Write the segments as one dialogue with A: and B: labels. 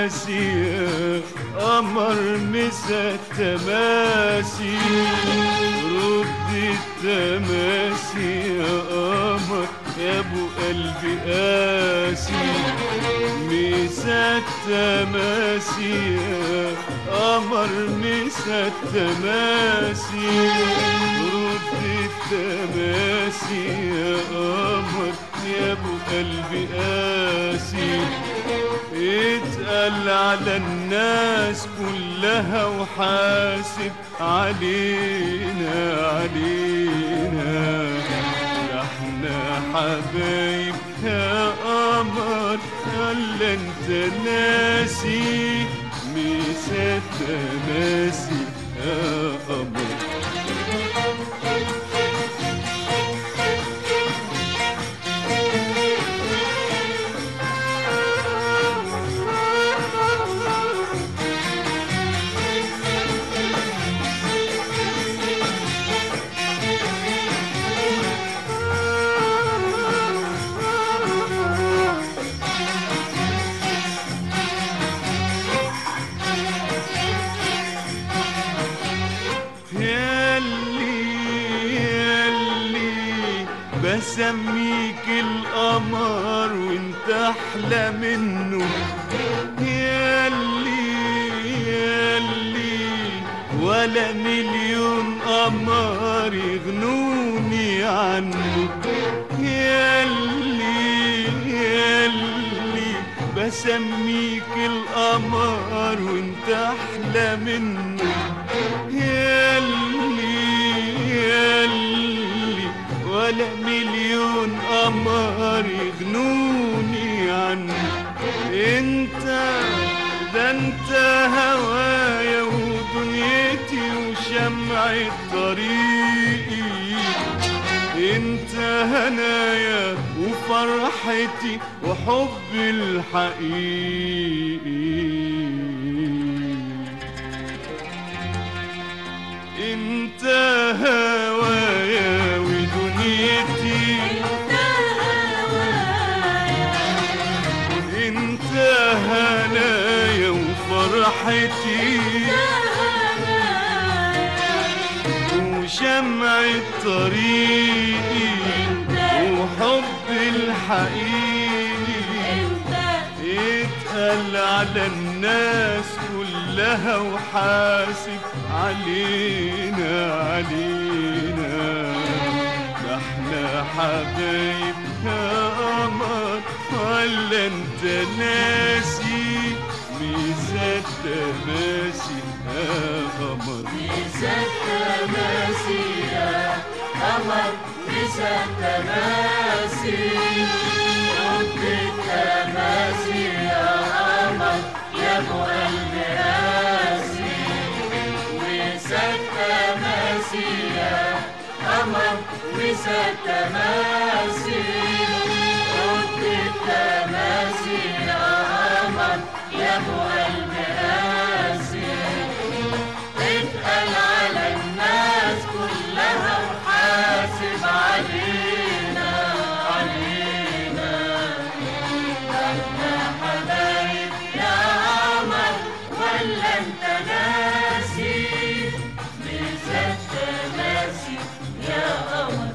A: التماسي يا قمر مسا التماسي، رد التماسي يا قمر يا ابو قلبي قاسي، مسا التماسي يا قمر مسا التماسي، رد التماسي يا قمر يا ابو قلبي قاسي، اتقل على الناس كلها وحاسب علينا علينا، ده احنا حبايب يا قمر ولا انت ناسي، مسا التماسي يا قمر. بسميك القمر وانت احلى منه، ياللي ياللي ولا مليون قمر يغنوني عنه، ياللي ياللي بسميك القمر وانت احلى منه، ياللي ياللي ولا مليون قمر يغنوني عنه، انت ده انت هوايا ودنيتي وشمعة طريقي، انت هنايا وفرحتي وحبي الحقيقي، انت هوايا ودنيتي، انت هنايا وفرحتي وشمعة طريقي وحب الحقيقي، اتقل على الناس كلها وحاسب علينا علينا، ده احنا حبايب يا قمر ولا انت ناسي، مسا التماسي يا قمر،
B: مسا التماسي يا قمر، مسا التماسي، رد التماسي يا قمر يا ابو قلبي قاسي، مسا التماسي يا قمر، مسا التماسي، رد التماسي يا قمر يا ابو قلبي قاسي، اتقل على الناس كلها وحاسب علينا علينا، احنا حبايب يا قمر ولا انت ناسي، مسا التماسي يا قمر.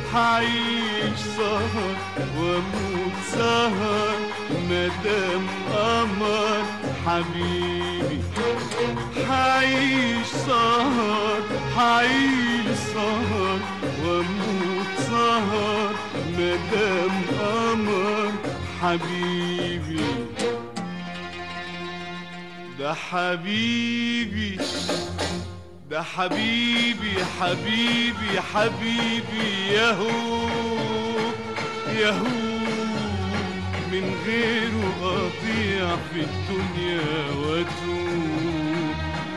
A: حعيش سهر واموت سهر مدام قمر حبيبي. حعيش سهر حعيش سهر واموت سهر مدام قمر حبيبي. ده حبيبي ده حبيبي حبيبي حبيبي ياهو ياهو من غيره أضيع في الدنيا وأتوه.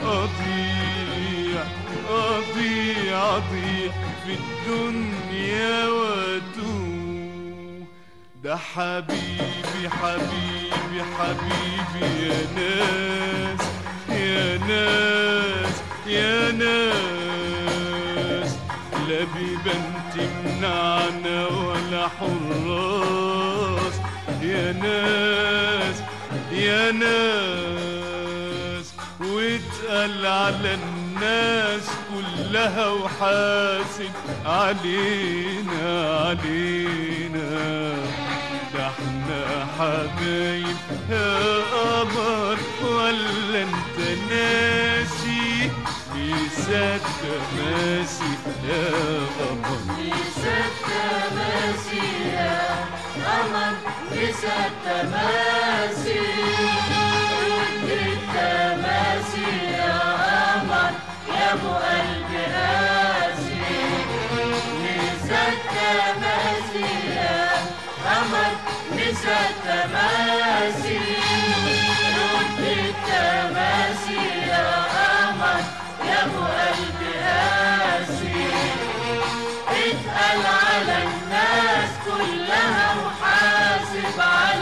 A: أضيع أضيع أضيع في الدنيا وأتوه. ده حبيبي حبيبي حبيبي يا ناس يا ناس يا ناس. لا بيبان تمنعنا ولا حراس يا ناس يا ناس. واتقل على الناس كلها وحاسب علينا علينا. ده احنا حبايب يا قمر ولا انت ناسي؟ لسه التماسي يا قمر
B: لسه التماسي يا قمر لسه التماسي. رد التماسي يا قمر يا ابو قلب قاسي. لسه التماسي يا قمر لسه التماسي. رد التماسي يا قمر يا ابو قلب قاسي. اتقل على الناس كلها وحاسب عليها